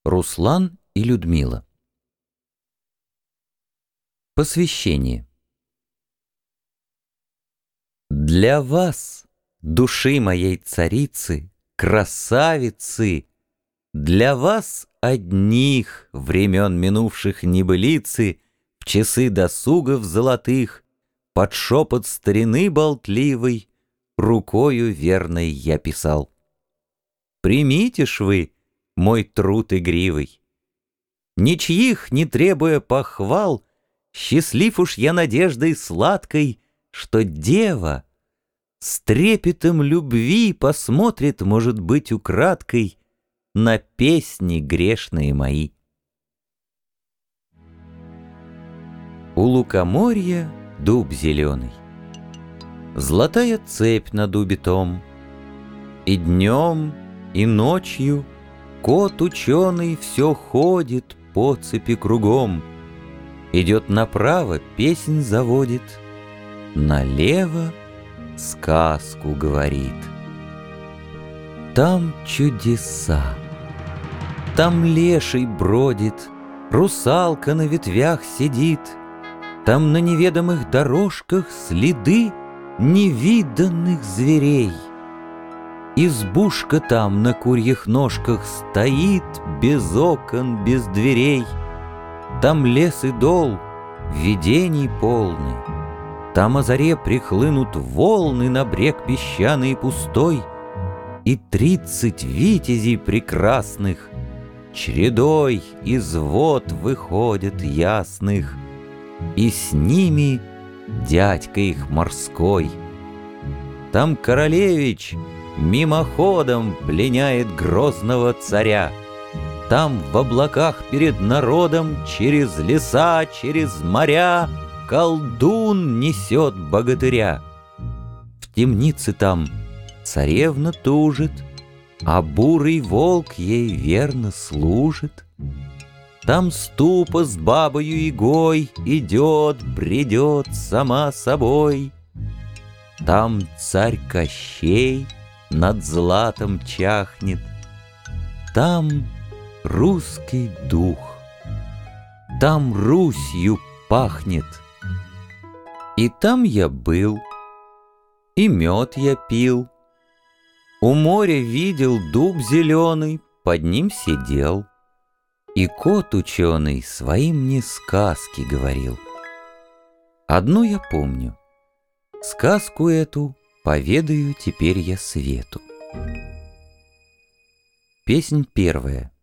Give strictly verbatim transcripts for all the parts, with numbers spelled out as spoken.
Руслан и Людмила. Посвящение. Для вас, души моей царицы, красавицы, для вас одних времен минувших небылицы, в часы досугов золотых, под шепот старины болтливой, рукою верной я писал. Примите ж вы мой труд игривый. Ничьих не требуя похвал, счастлив уж я надеждой сладкой, что дева с трепетом любви посмотрит, может быть, украдкой на песни грешные мои. У лукоморья дуб зеленый, золотая цепь на дубе том, и днем, и ночью кот ученый все ходит по цепи кругом. Идет направо, песнь заводит, налево сказку говорит. Там чудеса, там леший бродит, русалка на ветвях сидит, там на неведомых дорожках следы невиданных зверей. Избушка там на курьих ножках стоит, без окон, без дверей. Там лес и дол, видений полны. Там о заре прихлынут волны на брег песчаный и пустой, и тридцать витязей прекрасных чередой из вод выходят ясных, и с ними дядька их морской. Там королевич мимоходом пленяет грозного царя. Там в облаках перед народом через леса, через моря колдун несет богатыря. В темнице там царевна тужит, а бурый волк ей верно служит. Там ступа с бабою Ягой идет, бредет сама собой. Там царь Кощей над златом чахнет. Там русский дух, там Русью пахнет. И там я был, и мед я пил, у моря видел дуб зеленый, под ним сидел, и кот ученый свои мне сказки говорил. Одну я помню, сказку эту поведаю теперь я свету. Песнь первая.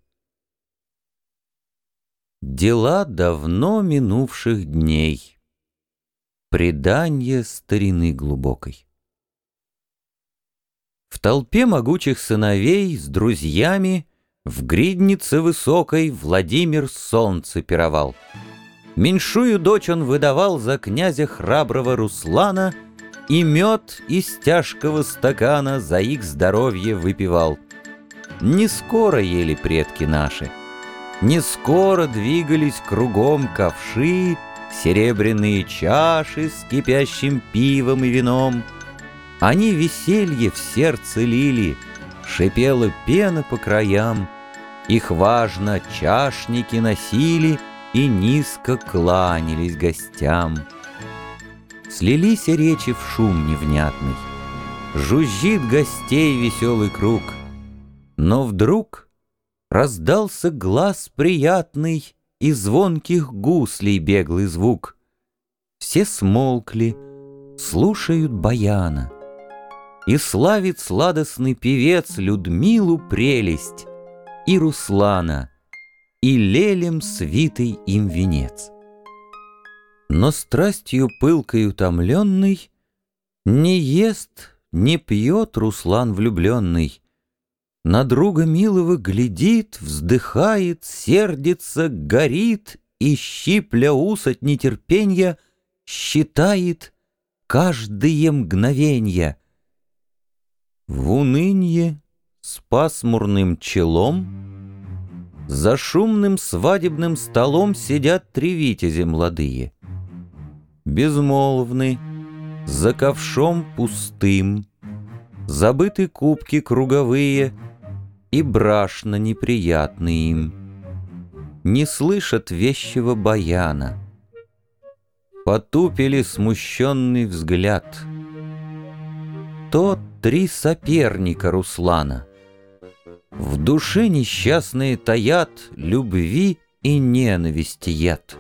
Дела давно минувших дней, преданье старины глубокой. В толпе могучих сыновей с друзьями в гриднице высокой Владимир солнце пировал. Меньшую дочь он выдавал за князя храброго Руслана, и мед из тяжкого стакана за их здоровье выпивал. Не скоро ели предки наши, не скоро двигались кругом ковши, серебряные чаши с кипящим пивом и вином. Они веселье в сердце лили, шипела пена по краям, их важно чашники носили и низко кланялись гостям. Слились речи в шум невнятный, жужжит гостей веселый круг, но вдруг раздался глас приятный и звонких гуслей беглый звук. Все смолкли, слушают баяна, и славит сладостный певец Людмилу прелесть и Руслана, и лелем свитый им венец. Но страстью пылкой утомленный не ест, не пьет Руслан влюбленный, на друга милого глядит, вздыхает, сердится, горит и, щипля ус от нетерпенья, считает каждое мгновенье. В унынье с пасмурным челом за шумным свадебным столом сидят три витязи молодые. Безмолвны, за ковшом пустым, забыты кубки круговые, и брашно неприятны им. не слышат вещего баяна. Потупили смущенный взгляд. То три соперника Руслана. В душе несчастные таят любви и ненависти яд.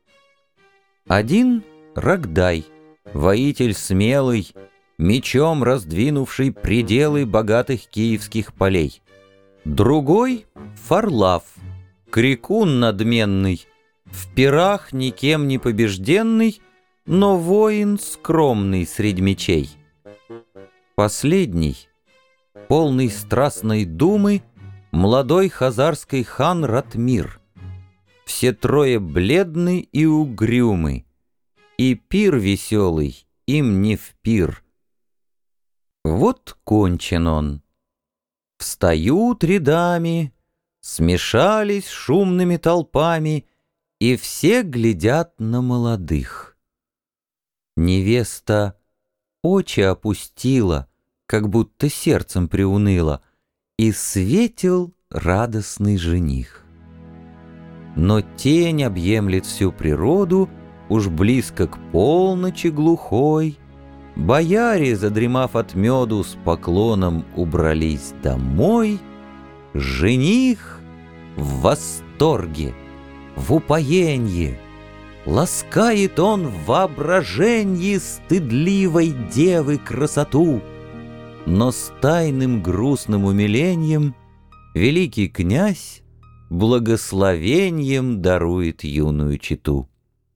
Один — Рогдай, воитель смелый, мечом раздвинувший пределы богатых киевских полей. Другой — Фарлав, крикун надменный, в пирах никем не побежденный, но воин скромный средь мечей. Последний, полный страстной думы, молодой хазарский хан Ратмир. Все трое бледны и угрюмы, и пир веселый им не в пир. Вот кончен он. Встают рядами, смешались шумными толпами, и все глядят на молодых. Невеста очи опустила, как будто сердцем приуныла, и светил радостный жених. Но тень объемлет всю природу, уж близко к полночи глухой. Бояре, задремав от меду, с поклоном убрались домой. Жених в восторге, в упоенье, ласкает он в воображенье стыдливой девы красоту. Но с тайным грустным умилением великий князь благословением дарует юную чету.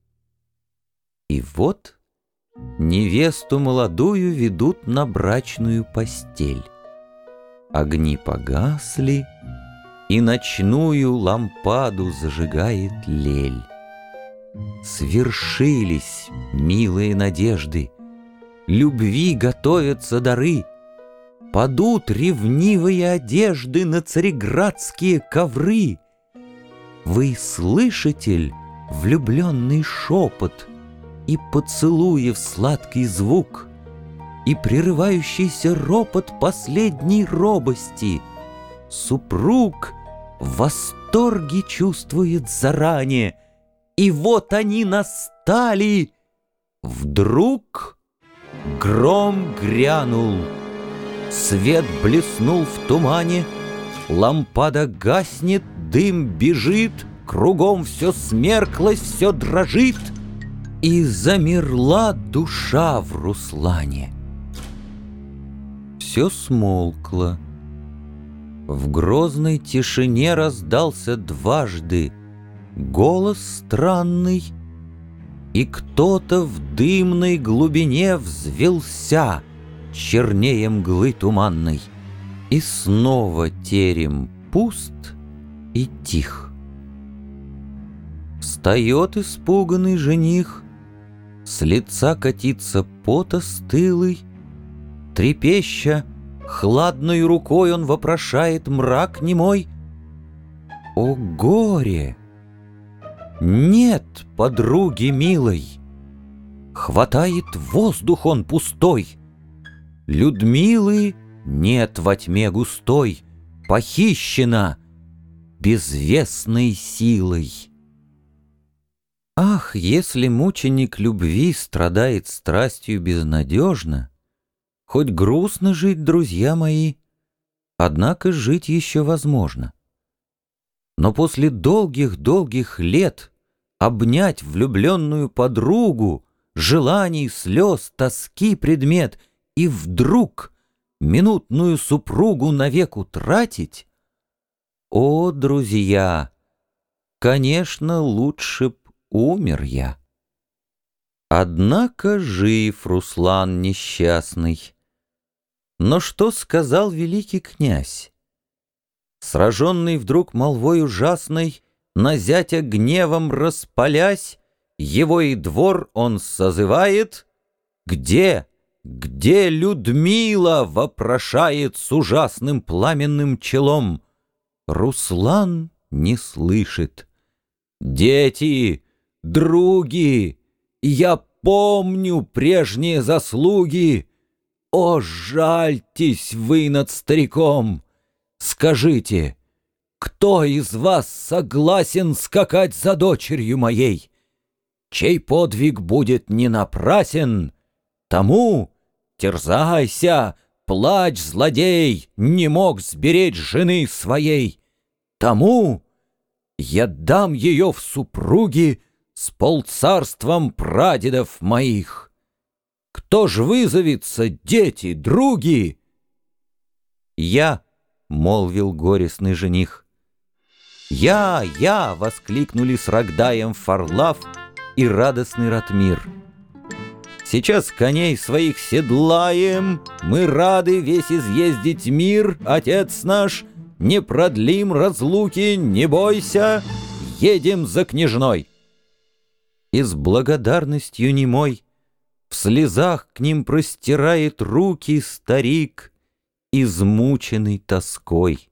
И вот невесту молодую ведут на брачную постель. Огни погасли, и ночную лампаду зажигает лель. Свершились милые надежды, любви готовятся дары, падут ревнивые одежды на цареградские ковры. Вы слышите ль влюбленный шепот и поцелуев сладкий звук, и прерывающийся ропот последней робости? Супруг в восторге чувствует заранее, и вот они настали. Вдруг гром грянул, свет блеснул в тумане, лампада гаснет, дым бежит, кругом все смерклось, все дрожит, и замерла душа в Руслане. Все смолкло. В грозной тишине раздался дважды голос странный, и кто-то в дымной глубине взвелся чернее мглы туманной. И снова терем пуст и тих. Встает испуганный жених, с лица катится пота стылый, трепеща, хладной рукой он вопрошает мрак немой. О горе! Нет подруги милой! Хватает воздух он пустой. Людмилы нет во тьме густой, похищена безвестной силой. Ах, если мученик любви страдает страстью безнадежно, хоть грустно жить, друзья мои, однако жить еще возможно. Но после долгих-долгих лет обнять влюбленную подругу, желаний, слез, тоски предмет, и вдруг минутную супругу навек утратить? О, друзья, конечно, лучше б умер я. Однако жив Руслан несчастный. Но что сказал великий князь? Сраженный вдруг молвой ужасной, на зятя гневом распалясь, его и двор он созывает. Где, где Людмила? Вопрошает с ужасным пламенным челом. Руслан не слышит. Дети, други, я помню прежние заслуги. О, жальтесь вы над стариком! Скажите, Кто из вас согласен скакать за дочерью моей? Чей подвиг будет не напрасен, тому терзайся, плачь, злодей, не мог сберечь жены своей. Тому я дам ее в супруги с полцарством прадедов моих. Кто ж вызовется, дети, други? Я, — молвил горестный жених. «Я, я!» — воскликнули с Рогдаем Фарлав и радостный Ратмир. «Сейчас коней своих седлаем, мы рады весь изъездить мир, отец наш, не продлим разлуки, не бойся, едем за княжной!» И с благодарностью немой в слезах к ним простирает руки старик, измученный тоской.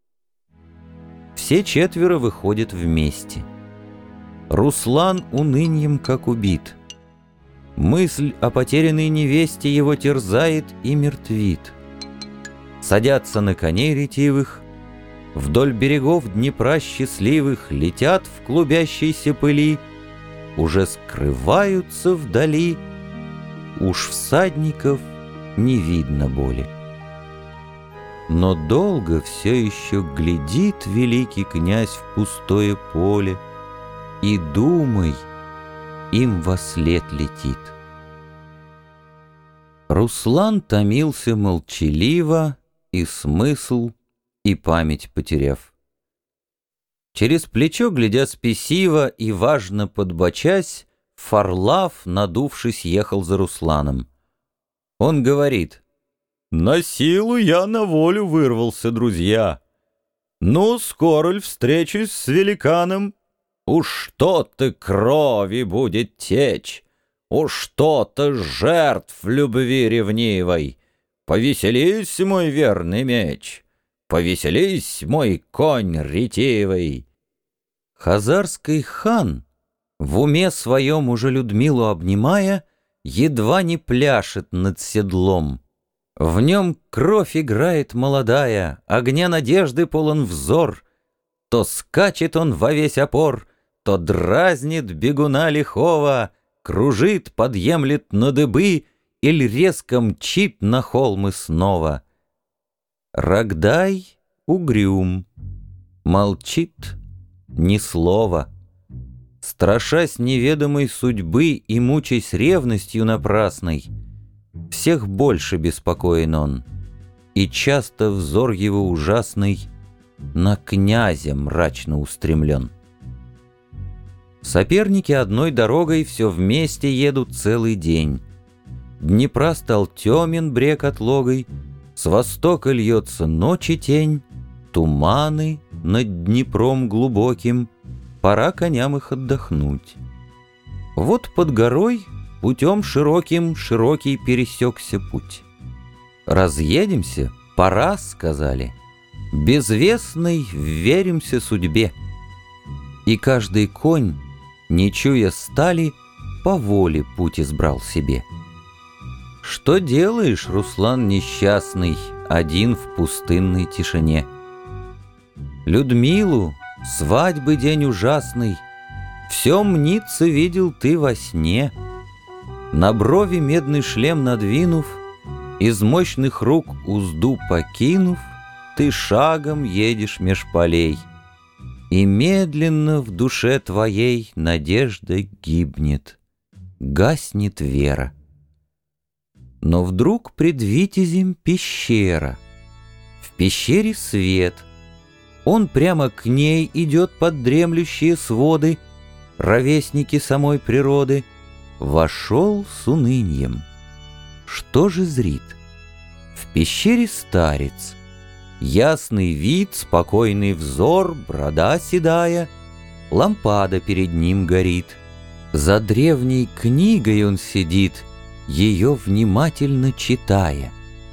Все четверо выходят вместе. Руслан уныньем как убит. Мысль о потерянной невесте его терзает и мертвит. Садятся на коней ретивых, вдоль берегов Днепра счастливых летят в клубящейся пыли, уже скрываются вдали, уж всадников не видно боли. Но долго все еще глядит великий князь в пустое поле, и думай, им вослед летит. Руслан томился молчаливо, и смысл, и память потеряв. Через плечо, глядя спесиво и важно подбочась, Фарлав, надувшись, ехал за Русланом. Он говорит: «На силу я на волю вырвался, друзья. Ну, скоро ль встречусь с великаном? Уж что-то крови будет течь, уж что-то жертв любви ревнивой. Повеселись, мой верный меч, повеселись, мой конь ретивый». Хазарский хан, в уме своем уже Людмилу обнимая, едва не пляшет над седлом. В нем кровь играет молодая, огня надежды полон взор. То скачет он во весь опор, то дразнит бегуна лихого, кружит, подъемлет на дыбы или резко мчит на холмы снова. Рогдай угрюм, молчит ни слова. Страшась неведомой судьбы и мучаясь ревностью напрасной, всех больше беспокоен он, и часто взор его ужасный на князя мрачно устремлен. Соперники одной дорогой все вместе едут целый день. Днепра стал темен брег отлогой, с востока льется ночи тень, туманы над Днепром глубоким, пора коням их отдохнуть. Вот под горой путем широким широкий пересекся путь. «Разъедемся, пора», — сказали, «безвестной вверимся судьбе». И каждый конь, не чуя стали, по воле путь избрал себе. Что делаешь, Руслан несчастный, один в пустынной тишине? Людмилу, свадьбы день ужасный, все мнится видел ты во сне. На брови медный шлем надвинув, из мощных рук узду покинув, ты шагом едешь меж полей, и медленно в душе твоей надежда гибнет, гаснет вера. Но вдруг пред витязем пещера, в пещере свет, он прямо к ней идет под дремлющие своды, ровесники самой природы. Вошел с уныньем. Что же зрит? В пещере старец, ясный вид, спокойный взор, борода седая, лампада перед ним горит. За древней книгой он сидит, ее внимательно читая.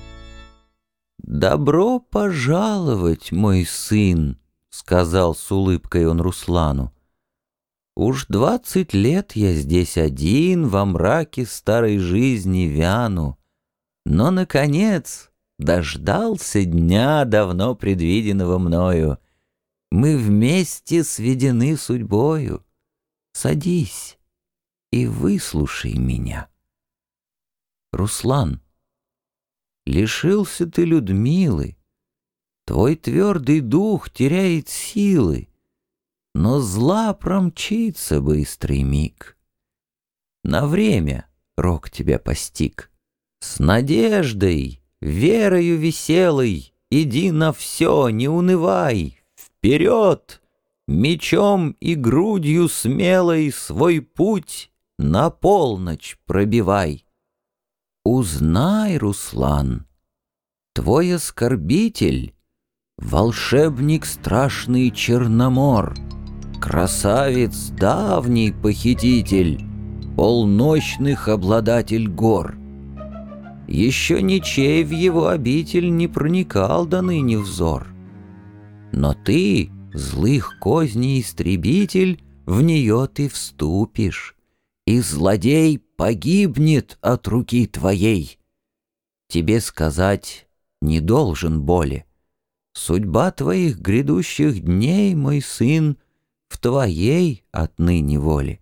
«Добро пожаловать, мой сын», — сказал с улыбкой он Руслану. «Уж двадцать лет я здесь один, во мраке старой жизни вяну, но, наконец, дождался дня, давно предвиденного мною. Мы вместе сведены судьбою. Садись и выслушай меня. Руслан, лишился ты Людмилы, твой твердый дух теряет силы, но зла промчится быстрый миг. На время рок тебя постиг. С надеждой, верою веселой иди на все, не унывай. Вперед! Мечом и грудью смелой свой путь на полночь пробивай. Узнай, Руслан, твой оскорбитель — волшебник страшный Черномор, красавец давний похититель, полночных обладатель гор. Еще ничей в его обитель не проникал до ныне взор. Но ты, злых козней истребитель, в нее ты вступишь, и злодей погибнет от руки твоей. Тебе сказать не должен боли. Судьба твоих грядущих дней, мой сын, в твоей отныне воле.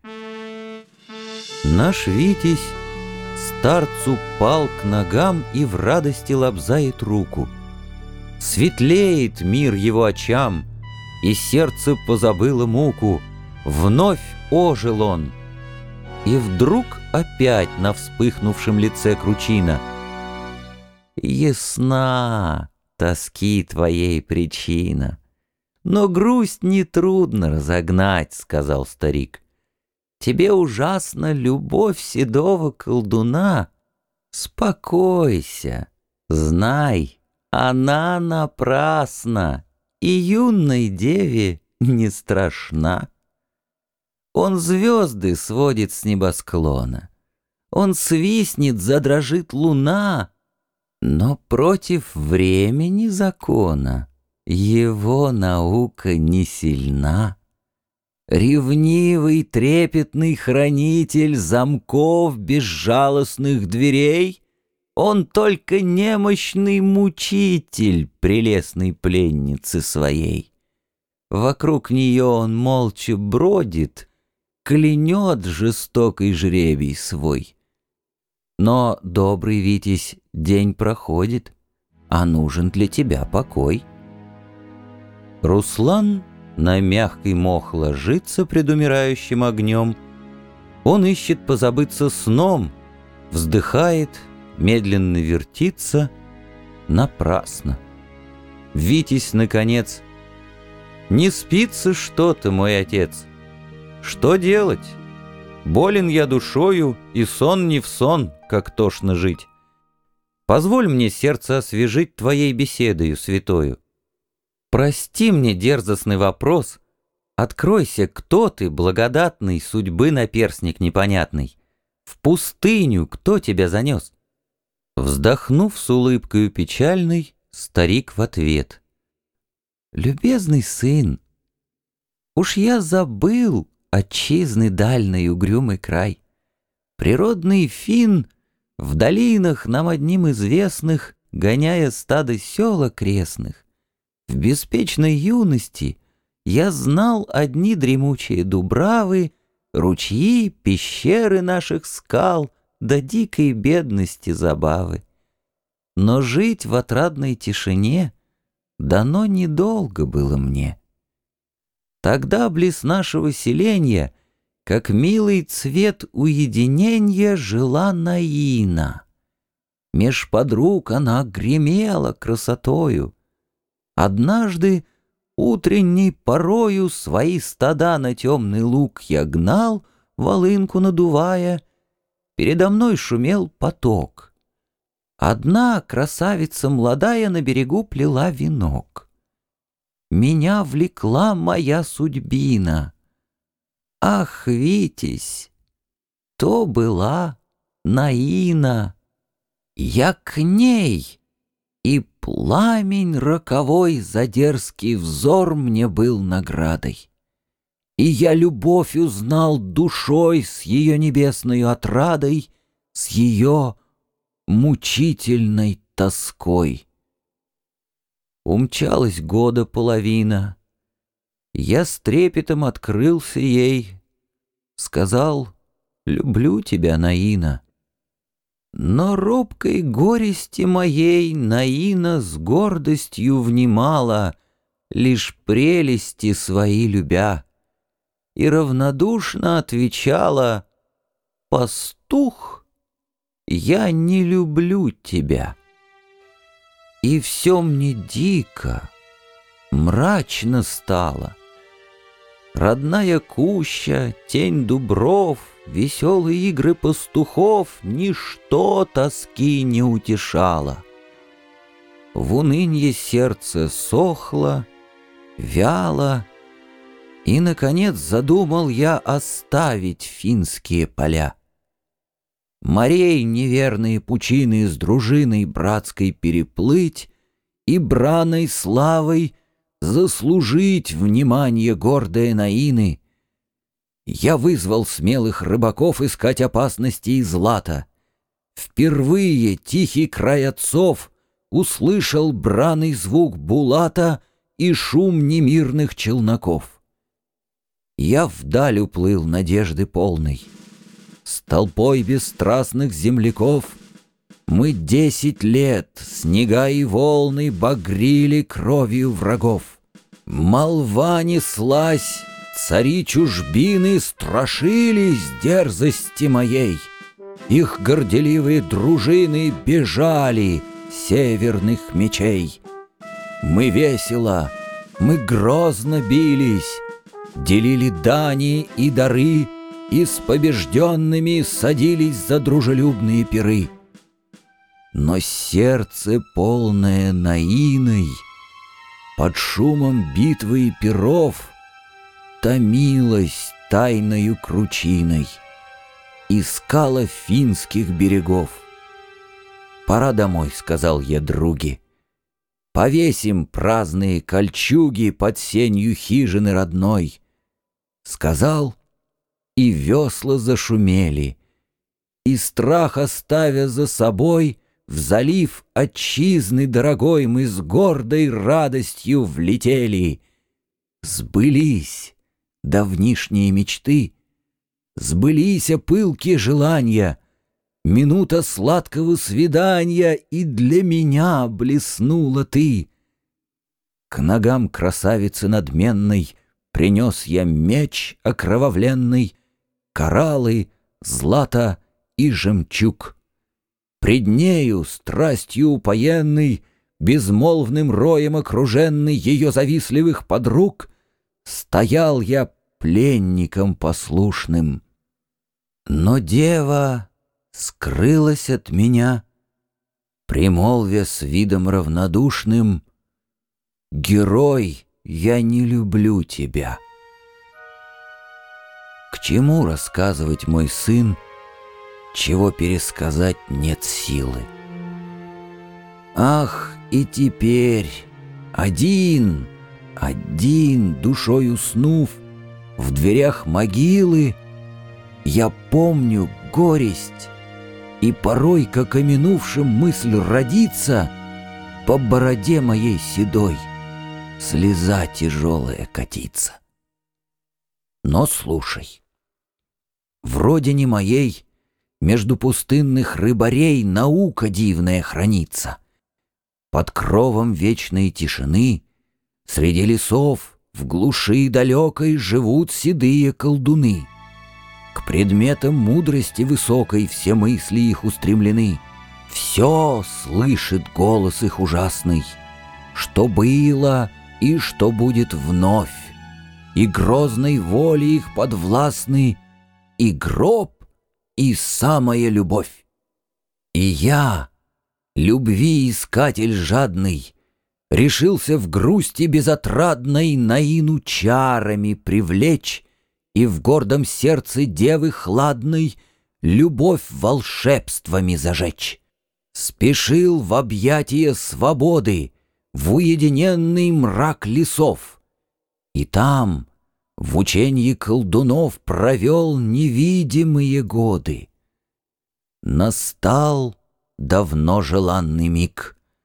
Наш Витязь старцу пал к ногам и в радости лобзает руку. Светлеет мир его очам, и сердце позабыло муку. Вновь ожил он, и вдруг опять на вспыхнувшем лице кручина. Ясна тоски твоей причина, но грусть нетрудно разогнать, — сказал старик. Тебе ужасна любовь седого колдуна. Спокойся, знай, она напрасна, и юной деве не страшна. Он звезды сводит с небосклона, он свистнет, задрожит луна, но против времени закона его наука не сильна. Ревнивый трепетный хранитель замков безжалостных дверей, он только немощный мучитель прелестной пленницы своей. Вокруг нее он молча бродит, клянет жестокий жребий свой. Но, добрый Витязь, день проходит, а нужен для тебя покой. Руслан на мягкий мох ложится пред умирающим огнем. Он ищет позабыться сном, вздыхает, медленно вертится. Напрасно. Витязь, наконец: «Не спится что-то, мой отец. Что делать? Болен я душою, и сон не в сон, как тошно жить. Позволь мне сердце освежить твоей беседою святою. Прости мне дерзостный вопрос. Откройся, кто ты, благодатный, судьбы наперстник непонятный. В пустыню кто тебя занес?» Вздохнув с улыбкою печальной, старик в ответ: «Любезный сын, уж я забыл отчизны дальний угрюмый край. Природный фин в долинах нам одним известных, гоняя стадо сел окрестных. В беспечной юности я знал одни дремучие дубравы, ручьи, пещеры наших скал, да дикой бедности забавы. Но жить в отрадной тишине дано недолго было мне. Тогда близ нашего селенья, как милый цвет уединенья, жила Наина. Меж подруг она гремела красотою. Однажды утренней порою свои стада на темный луг я гнал, волынку надувая. Передо мной шумел поток. Одна красавица молодая на берегу плела венок. Меня влекла моя судьбина. Ах, Витязь, то была Наина. Я к ней, и пламень роковой за дерзкий взор мне был наградой. И я любовь узнал душой с ее небесною отрадой, с ее мучительной тоской. Умчалась года половина, Я с трепетом открылся ей, сказал: «Люблю тебя, Наина». Но робкой горести моей Наина с гордостью внимала, лишь прелести свои любя, и равнодушно отвечала: «Пастух, я не люблю тебя». И все мне дико, мрачно стало. Родная куща, тень дубров, веселые игры пастухов — ничто тоски не утешало. В унынье сердце сохло, вяло, и, наконец, задумал я оставить финские поля. Морей неверные пучины с дружиной братской переплыть и браной славой заслужить внимание гордое Наины. Я вызвал смелых рыбаков искать опасности и злата. Впервые тихий край отцов услышал браный звук булата и шум немирных челноков. Я вдаль уплыл надежды полной. С толпой бесстрастных земляков мы десять лет снега и волны багрили кровью врагов. Молва неслась, цари чужбины страшились дерзости моей. Их горделивые дружины бежали северных мечей. Мы весело, мы грозно бились, делили дани и дары, и с побежденными садились за дружелюбные пиры. Но сердце, полное Наиной, под шумом битвы и пиров томилось тайною кручиной, искала финских берегов. «Пора домой», — сказал я други. «Повесим праздные кольчуги под сенью хижины родной». Сказал, и весла зашумели, и страх оставя за собой, в залив отчизны дорогой мы с гордой радостью влетели. Сбылись давнишние мечты, сбылись пылкие желания, минута сладкого свидания, и для меня блеснула ты. К ногам красавицы надменной принес я меч окровавленный, кораллы, злато и жемчуг. Пред нею, страстью упоенный, безмолвным роем окруженный ее завистливых подруг, стоял я пленником послушным. Но дева скрылась от меня, примолвя с видом равнодушным: «Герой, я не люблю тебя». К чему рассказывать, мой сын, чего пересказать нет силы? Ах, и теперь, один, один, душой уснув, в дверях могилы, я помню горесть, и порой, как оминувшим мысль родится, по бороде моей седой слеза тяжелая катится. Но слушай, в родине моей между пустынных рыбарей наука дивная хранится. Под кровом вечной тишины среди лесов в глуши далекой живут седые колдуны. К предметам мудрости высокой все мысли их устремлены. Все слышит голос их ужасный, что было и что будет вновь, и грозной воли их подвластны и гроб, и самая любовь. И я, любви искатель жадный, решился в грусти безотрадной Наину чарами привлечь и в гордом сердце девы хладной любовь волшебствами зажечь. Спешил в объятия свободы, в уединенный мрак лесов, и там в ученье колдунов провел невидимые годы. Настал давно желанный миг.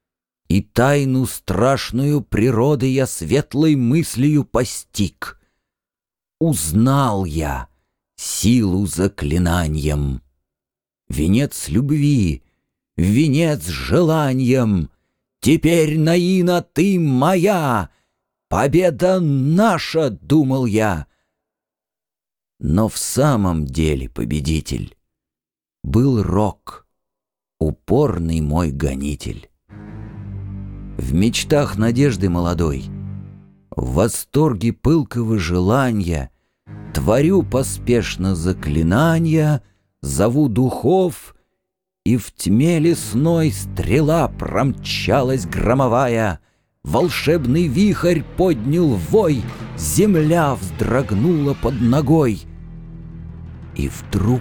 И тайну страшную природы я светлой мыслью постиг. Узнал я силу заклинанием. Венец любви, венец желанием. Теперь, Наина, ты моя, победа наша, думал я. Но в самом деле победитель был Рок, упорный мой гонитель. В мечтах надежды молодой, в восторге пылкого желания творю поспешно заклинания, зову духов, и в тьме лесной стрела промчалась громовая, волшебный вихрь поднял вой, земля вздрогнула под ногой. И вдруг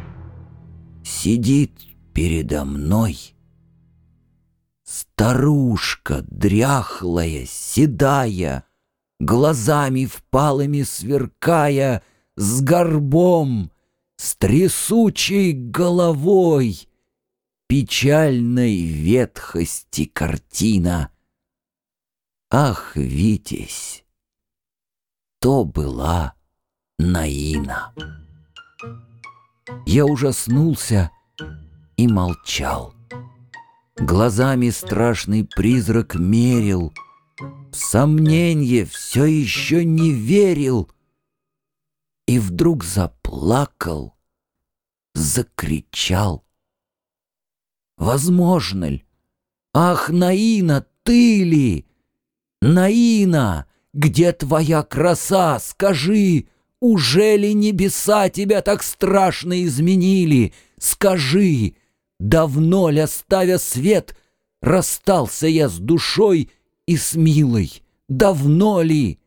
сидит передо мной старушка дряхлая, седая, глазами впалыми сверкая, с горбом, с трясучей головой, печальной ветхости картина. Ах, Витязь, то была Наина. Я ужаснулся и молчал. Глазами страшный призрак мерил, в сомненье все еще не верил. И вдруг заплакал, закричал. Возможно ли? Ах, Наина, ты ли? Наина, где твоя краса, скажи, ужели небеса тебя так страшно изменили? Скажи, давно ли, оставя свет, расстался я с душой и с милой? Давно ли?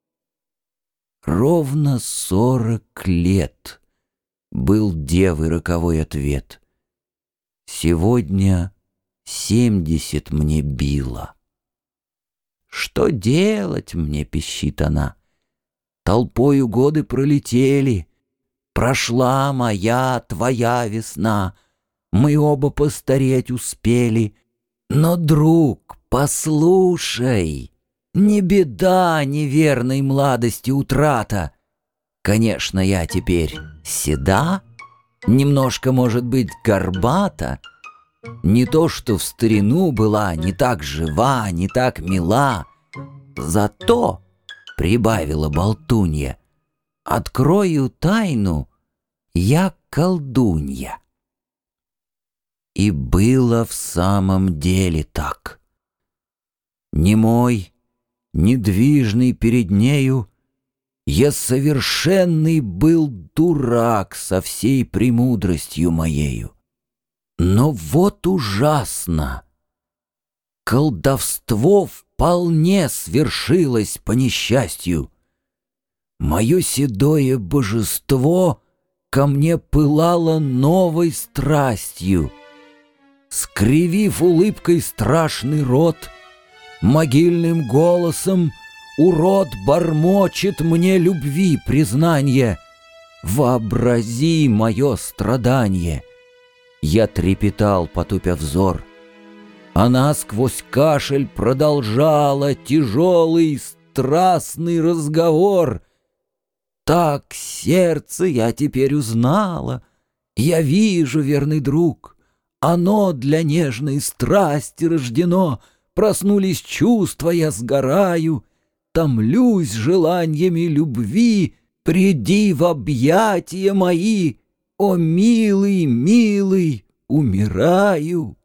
Ровно сорок лет был девы роковой ответ. Сегодня семьдесят мне било. Что делать мне, пищит она? Толпою годы пролетели, прошла моя, твоя весна, мы оба постареть успели. Но, друг, послушай, не беда неверной молодости утрата. Конечно, я теперь седа, немножко, может быть, горбата. Не то, что в старину была не так жива, не так мила. Зато, — прибавила болтунья, — открою тайну, я колдунья. И было в самом деле так. Немой, недвижный перед нею, я совершенный был дурак со всей премудростью моею. Но вот ужасно! Колдовство вполне свершилось по несчастью. Мое седое божество ко мне пылало новой страстью. Скривив улыбкой страшный рот, могильным голосом урод бормочет мне любви признание. Вообрази мое страдание. Я трепетал, потупя взор. Она сквозь кашель продолжала тяжелый, страстный разговор. Так сердце я теперь узнала. Я вижу, верный друг, оно для нежной страсти рождено. Проснулись чувства, я сгораю, томлюсь желаниями любви. Приди в объятия мои, о, милый, милый, умираю.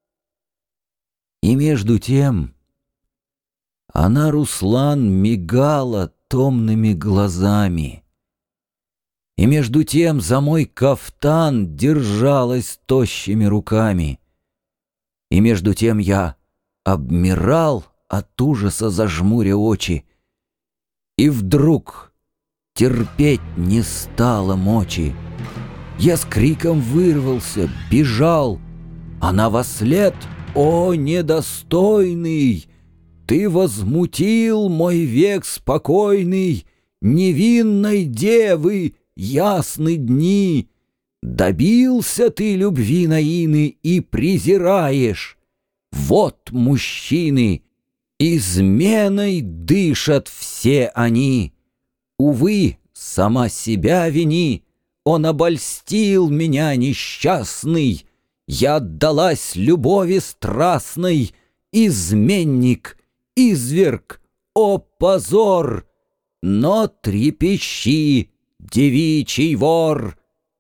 И между тем она, Руслан, мигала томными глазами. И между тем за мой кафтан держалась тощими руками. И между тем я обмирал от ужаса, зажмуря очи. И вдруг терпеть не стало мочи. Я с криком вырвался, бежал. Она вослед: «О, недостойный! Ты возмутил мой век спокойный, невинной девы, ясны дни! Добился ты любви Наины и презираешь! Вот мужчины, изменой дышат все они. Увы, сама себя вини, он обольстил меня несчастный, я отдалась любови страстной, изменник, изверг, о позор! Но трепещи, девичий вор!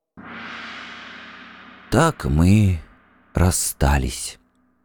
Так мы расстались.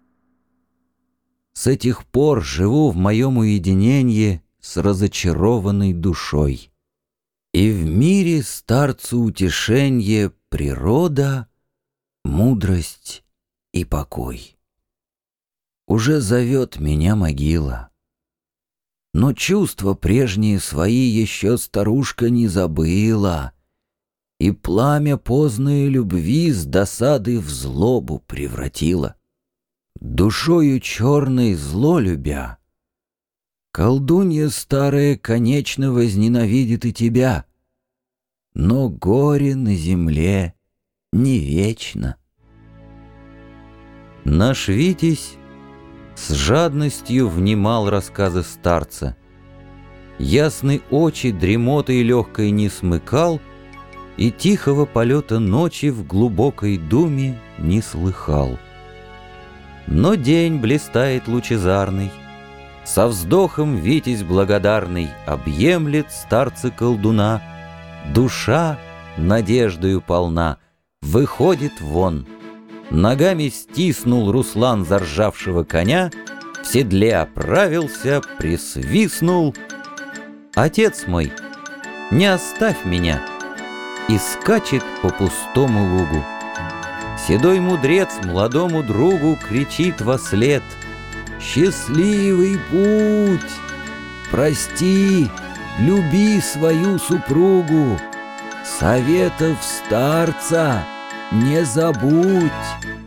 С этих пор живу в моем уединенье с разочарованной душой. И в мире старцу утешенье природа, мудрость и покой. Уже зовет меня могила, но чувства прежние свои еще старушка не забыла, и пламя поздной любви с досады в злобу превратила. Душою черной зло любя, колдунья старая конечно возненавидит и тебя, но горе на земле не вечно. Наш Витязь с жадностью внимал рассказы старца. Ясный очи дремотой легкой не смыкал и тихого полета ночи в глубокой думе не слыхал. Но день блистает лучезарный, со вздохом Витязь благодарный объемлет старца-колдуна, душа надеждою полна, выходит вон. Ногами стиснул Руслан заржавшего коня, в седле оправился, присвистнул. «Отец мой, не оставь меня!» И скачет по пустому лугу. Седой мудрец молодому другу кричит вослед: «Счастливый путь! Прости, люби свою супругу, советов старца не забудь!»